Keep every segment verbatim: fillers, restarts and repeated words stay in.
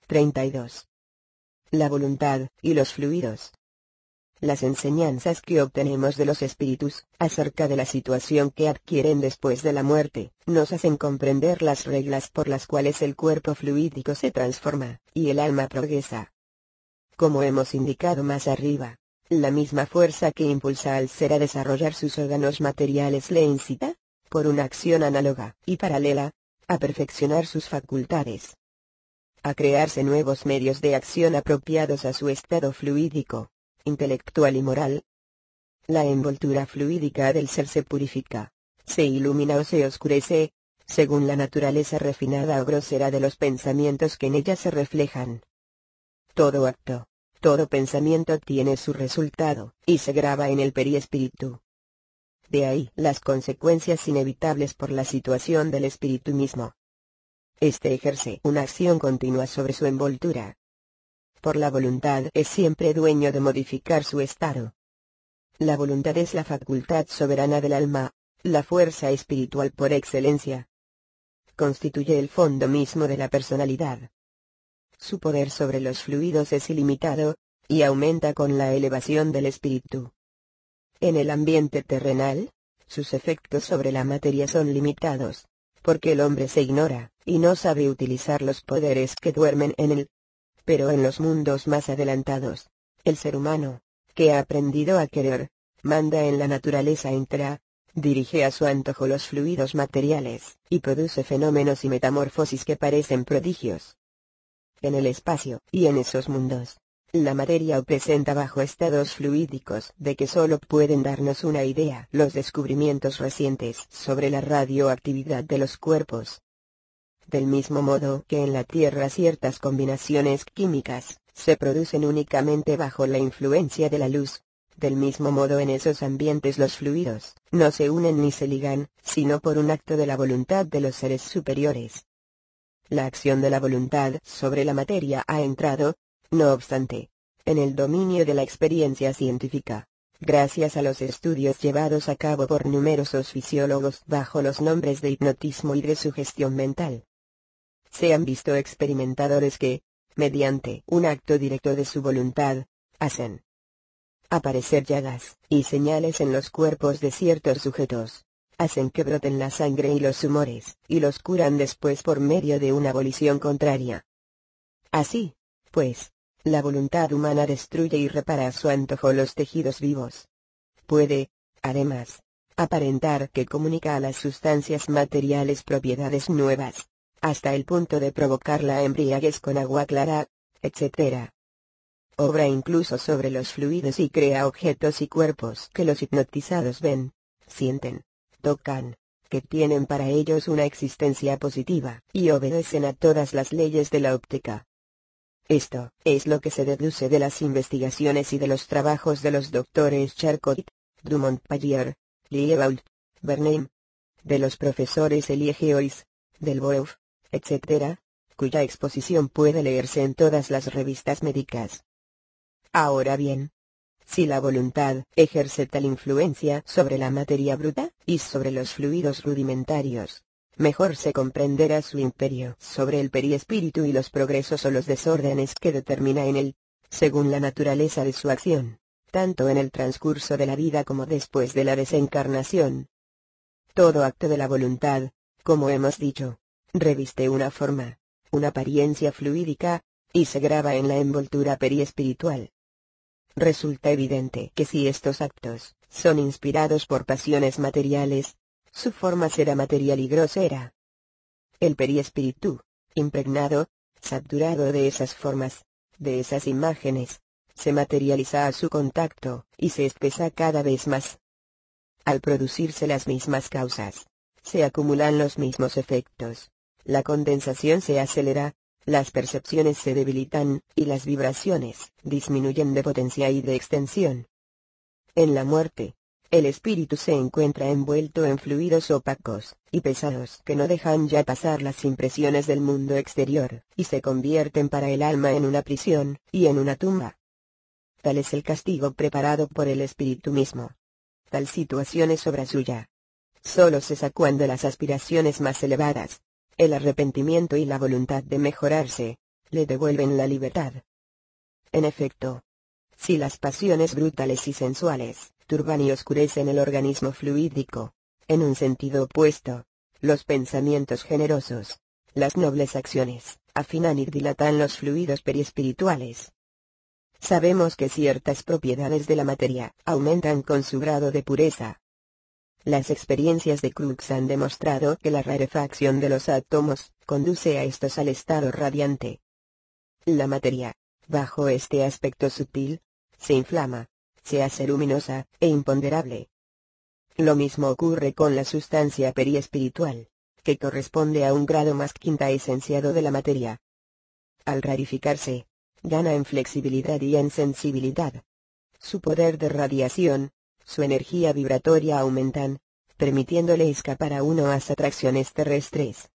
treinta y dos. La voluntad, y los fluidos. Las enseñanzas que obtenemos de los espíritus, acerca de la situación que adquieren después de la muerte, nos hacen comprender las reglas por las cuales el cuerpo fluídico se transforma, y el alma progresa. Como hemos indicado más arriba, la misma fuerza que impulsa al ser a desarrollar sus órganos materiales le incita, por una acción análoga y paralela, a perfeccionar sus facultades, a crearse nuevos medios de acción apropiados a su estado fluídico, intelectual y moral. La envoltura fluídica del ser se purifica, se ilumina o se oscurece, según la naturaleza refinada o grosera de los pensamientos que en ella se reflejan. Todo acto, todo pensamiento tiene su resultado, y se graba en el periespíritu. De ahí las consecuencias inevitables por la situación del espíritu mismo. Este ejerce una acción continua sobre su envoltura. Por la voluntad es siempre dueño de modificar su estado. La voluntad es la facultad soberana del alma, la fuerza espiritual por excelencia. Constituye el fondo mismo de la personalidad. Su poder sobre los fluidos es ilimitado, y aumenta con la elevación del espíritu. En el ambiente terrenal, sus efectos sobre la materia son limitados, porque el hombre se ignora, y no sabe utilizar los poderes que duermen en él. Pero en los mundos más adelantados, el ser humano, que ha aprendido a querer, manda en la naturaleza entera, dirige a su antojo los fluidos materiales, y produce fenómenos y metamorfosis que parecen prodigios. En el espacio, y en esos mundos, la materia presenta bajo estados fluídicos de que solo pueden darnos una idea los descubrimientos recientes sobre la radioactividad de los cuerpos. Del mismo modo que en la Tierra ciertas combinaciones químicas se producen únicamente bajo la influencia de la luz, del mismo modo en esos ambientes los fluidos no se unen ni se ligan, sino por un acto de la voluntad de los seres superiores. La acción de la voluntad sobre la materia ha entrado, no obstante, en el dominio de la experiencia científica, gracias a los estudios llevados a cabo por numerosos fisiólogos bajo los nombres de hipnotismo y de sugestión mental. Se han visto experimentadores que, mediante un acto directo de su voluntad, hacen aparecer llagas y señales en los cuerpos de ciertos sujetos, hacen que broten la sangre y los humores, y los curan después por medio de una volición contraria. Así, pues, la voluntad humana destruye y repara a su antojo los tejidos vivos. Puede, además, aparentar que comunica a las sustancias materiales propiedades nuevas, hasta el punto de provocar la embriaguez con agua clara, etcétera. Obra incluso sobre los fluidos y crea objetos y cuerpos que los hipnotizados ven, sienten, tocan, que tienen para ellos una existencia positiva, y obedecen a todas las leyes de la óptica. Esto es lo que se deduce de las investigaciones y de los trabajos de los doctores Charcot, Dumont-Pagier, Liebault, Bernheim, de los profesores Elie Geois, Delboeuf, etcétera, cuya exposición puede leerse en todas las revistas médicas. Ahora bien, si la voluntad ejerce tal influencia sobre la materia bruta y sobre los fluidos rudimentarios, mejor se comprenderá su imperio sobre el periespíritu y los progresos o los desórdenes que determina en él, según la naturaleza de su acción, tanto en el transcurso de la vida como después de la desencarnación. Todo acto de la voluntad, como hemos dicho, reviste una forma, una apariencia fluídica, y se graba en la envoltura periespiritual. Resulta evidente que si estos actos son inspirados por pasiones materiales, su forma será material y grosera. El periespíritu, impregnado, saturado de esas formas, de esas imágenes, se materializa a su contacto, y se espesa cada vez más. Al producirse las mismas causas, se acumulan los mismos efectos, la condensación se acelera, las percepciones se debilitan, y las vibraciones disminuyen de potencia y de extensión. En la muerte, el espíritu se encuentra envuelto en fluidos opacos y pesados que no dejan ya pasar las impresiones del mundo exterior, y se convierten para el alma en una prisión, y en una tumba. Tal es el castigo preparado por el espíritu mismo. Tal situación es obra suya. Solo cesa cuando las aspiraciones más elevadas, el arrepentimiento y la voluntad de mejorarse, le devuelven la libertad. En efecto, si las pasiones brutales y sensuales turban y oscurecen el organismo fluídico, en un sentido opuesto, los pensamientos generosos, las nobles acciones, afinan y dilatan los fluidos periespirituales. Sabemos que ciertas propiedades de la materia aumentan con su grado de pureza. Las experiencias de Crookes han demostrado que la rarefacción de los átomos conduce a estos al estado radiante. La materia, bajo este aspecto sutil, se inflama, se hace luminosa e imponderable. Lo mismo ocurre con la sustancia periespiritual, que corresponde a un grado más quinta esenciado de la materia. Al rarificarse, gana en flexibilidad y en sensibilidad. Su poder de radiación, su energía vibratoria aumentan, permitiéndole escapar a unas atracciones terrestres.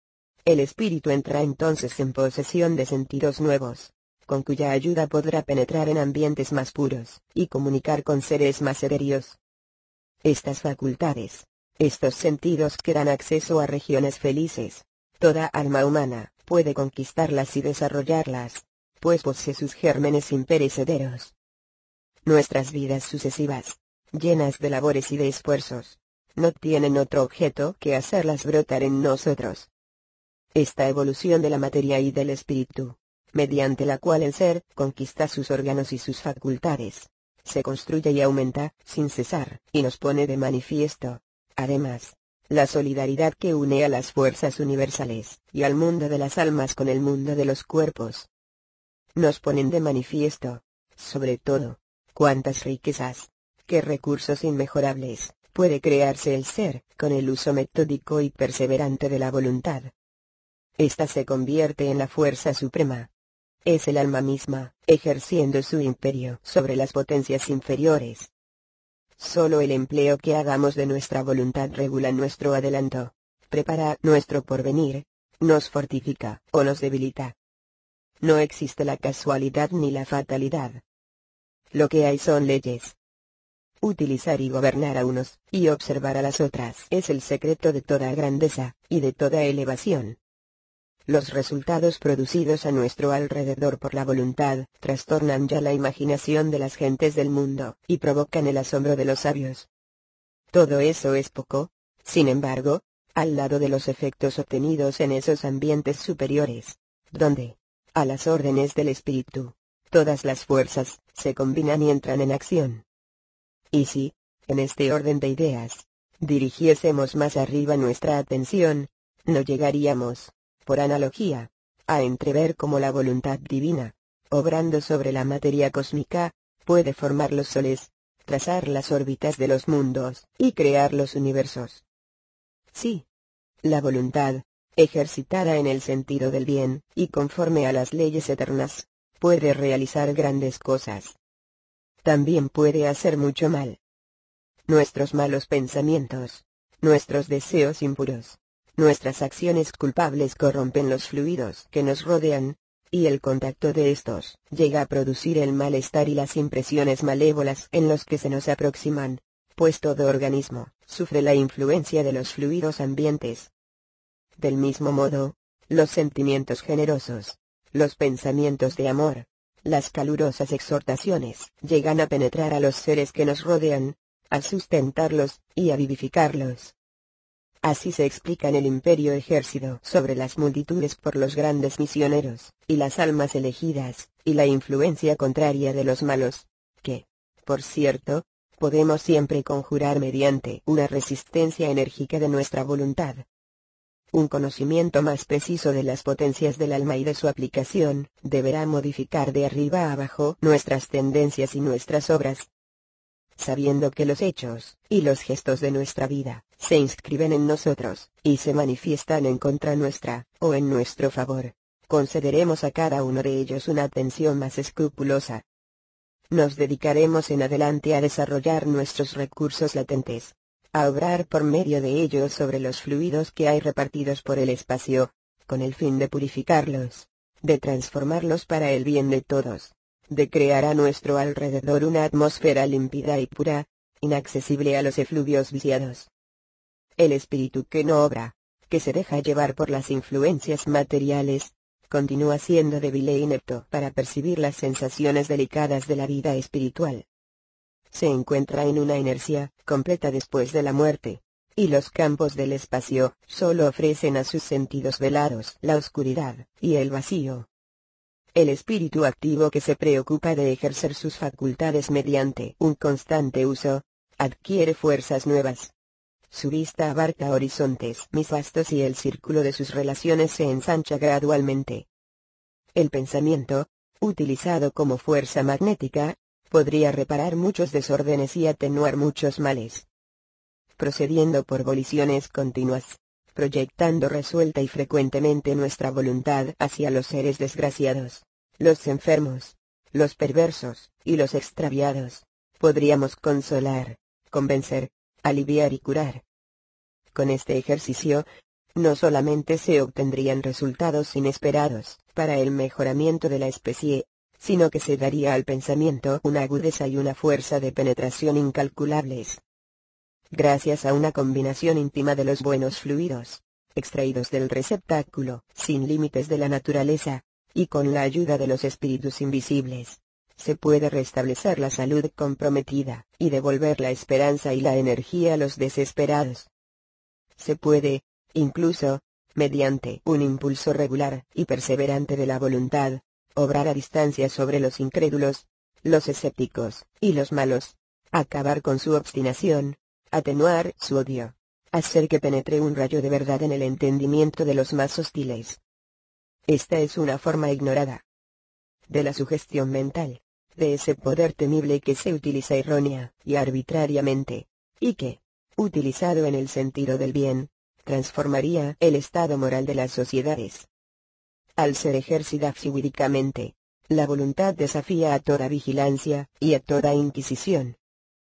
El espíritu entra entonces en posesión de sentidos nuevos, con cuya ayuda podrá penetrar en ambientes más puros, y comunicar con seres más etéreos. Estas facultades, estos sentidos que dan acceso a regiones felices, toda alma humana puede conquistarlas y desarrollarlas, pues posee sus gérmenes imperecederos. Nuestras vidas sucesivas, llenas de labores y de esfuerzos, no tienen otro objeto que hacerlas brotar en nosotros. Esta evolución de la materia y del espíritu, mediante la cual el ser conquista sus órganos y sus facultades, se construye y aumenta sin cesar, y nos pone de manifiesto, además, la solidaridad que une a las fuerzas universales, y al mundo de las almas con el mundo de los cuerpos. Nos ponen de manifiesto, sobre todo, cuántas riquezas, qué recursos inmejorables, puede crearse el ser, con el uso metódico y perseverante de la voluntad. Esta se convierte en la fuerza suprema. Es el alma misma, ejerciendo su imperio sobre las potencias inferiores. Solo el empleo que hagamos de nuestra voluntad regula nuestro adelanto, prepara nuestro porvenir, nos fortifica o nos debilita. No existe la casualidad ni la fatalidad. Lo que hay son leyes. Utilizar y gobernar a unos, y observar a las otras, es el secreto de toda grandeza, y de toda elevación. Los resultados producidos a nuestro alrededor por la voluntad, trastornan ya la imaginación de las gentes del mundo, y provocan el asombro de los sabios. Todo eso es poco, sin embargo, al lado de los efectos obtenidos en esos ambientes superiores, donde, a las órdenes del espíritu, todas las fuerzas se combinan y entran en acción. Y si, en este orden de ideas, dirigiésemos más arriba nuestra atención, no llegaríamos, por analogía, a entrever cómo la voluntad divina, obrando sobre la materia cósmica, puede formar los soles, trazar las órbitas de los mundos, y crear los universos. Sí. La voluntad, ejercitada en el sentido del bien, y conforme a las leyes eternas, puede realizar grandes cosas. También puede hacer mucho mal. Nuestros malos pensamientos, nuestros deseos impuros, nuestras acciones culpables corrompen los fluidos que nos rodean, y el contacto de estos llega a producir el malestar y las impresiones malévolas en los que se nos aproximan, pues todo organismo sufre la influencia de los fluidos ambientes. Del mismo modo, los sentimientos generosos, los pensamientos de amor, las calurosas exhortaciones llegan a penetrar a los seres que nos rodean, a sustentarlos y a vivificarlos. Así se explica en el imperio ejercido sobre las multitudes por los grandes misioneros, y las almas elegidas, y la influencia contraria de los malos, que, por cierto, podemos siempre conjurar mediante una resistencia enérgica de nuestra voluntad. Un conocimiento más preciso de las potencias del alma y de su aplicación, deberá modificar de arriba a abajo nuestras tendencias y nuestras obras. Sabiendo que los hechos, y los gestos de nuestra vida, se inscriben en nosotros, y se manifiestan en contra nuestra, o en nuestro favor, concederemos a cada uno de ellos una atención más escrupulosa. Nos dedicaremos en adelante a desarrollar nuestros recursos latentes, a obrar por medio de ellos sobre los fluidos que hay repartidos por el espacio, con el fin de purificarlos, de transformarlos para el bien de todos, de crear a nuestro alrededor una atmósfera límpida y pura, inaccesible a los efluvios viciados. El espíritu que no obra, que se deja llevar por las influencias materiales, continúa siendo débil e inepto para percibir las sensaciones delicadas de la vida espiritual. Se encuentra en una inercia completa después de la muerte, y los campos del espacio solo ofrecen a sus sentidos velados la oscuridad y el vacío. El espíritu activo que se preocupa de ejercer sus facultades mediante un constante uso, adquiere fuerzas nuevas. Su vista abarca horizontes más vastos y el círculo de sus relaciones se ensancha gradualmente. El pensamiento, utilizado como fuerza magnética, podría reparar muchos desórdenes y atenuar muchos males. Procediendo por voliciones continuas, proyectando resuelta y frecuentemente nuestra voluntad hacia los seres desgraciados, los enfermos, los perversos, y los extraviados, podríamos consolar, convencer, aliviar y curar. Con este ejercicio, no solamente se obtendrían resultados inesperados para el mejoramiento de la especie, sino que se daría al pensamiento una agudeza y una fuerza de penetración incalculables. Gracias a una combinación íntima de los buenos fluidos, extraídos del receptáculo sin límites de la naturaleza, y con la ayuda de los espíritus invisibles, se puede restablecer la salud comprometida, y devolver la esperanza y la energía a los desesperados. Se puede, incluso, mediante un impulso regular y perseverante de la voluntad, obrar a distancia sobre los incrédulos, los escépticos, y los malos, acabar con su obstinación, atenuar su odio, hacer que penetre un rayo de verdad en el entendimiento de los más hostiles. Esta es una forma ignorada de la sugestión mental, de ese poder temible que se utiliza errónea y arbitrariamente, y que, utilizado en el sentido del bien, transformaría el estado moral de las sociedades. Al ser ejercida fluídicamente, la voluntad desafía a toda vigilancia y a toda inquisición.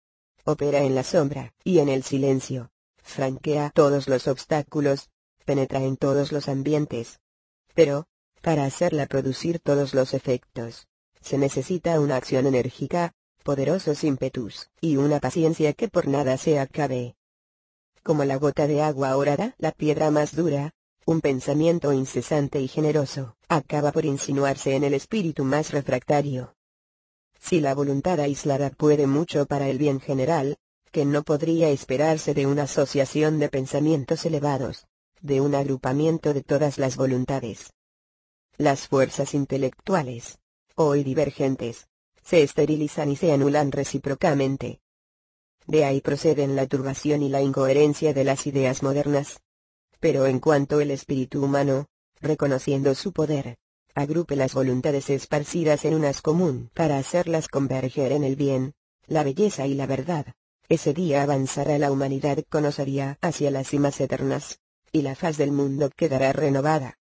Opera en la sombra y en el silencio, franquea todos los obstáculos, penetra en todos los ambientes. Pero, para hacerla producir todos los efectos, se necesita una acción enérgica, poderosos ímpetus, y una paciencia que por nada se acabe. Como la gota de agua orada, la piedra más dura, un pensamiento incesante y generoso, acaba por insinuarse en el espíritu más refractario. Si la voluntad aislada puede mucho para el bien general, que no podría esperarse de una asociación de pensamientos elevados, de un agrupamiento de todas las voluntades. Las fuerzas intelectuales, hoy divergentes, se esterilizan y se anulan recíprocamente. De ahí proceden la turbación y la incoherencia de las ideas modernas. Pero en cuanto el espíritu humano, reconociendo su poder, agrupe las voluntades esparcidas en unas común para hacerlas converger en el bien, la belleza y la verdad, ese día avanzará la humanidad con osadía hacia las cimas eternas, y la faz del mundo quedará renovada.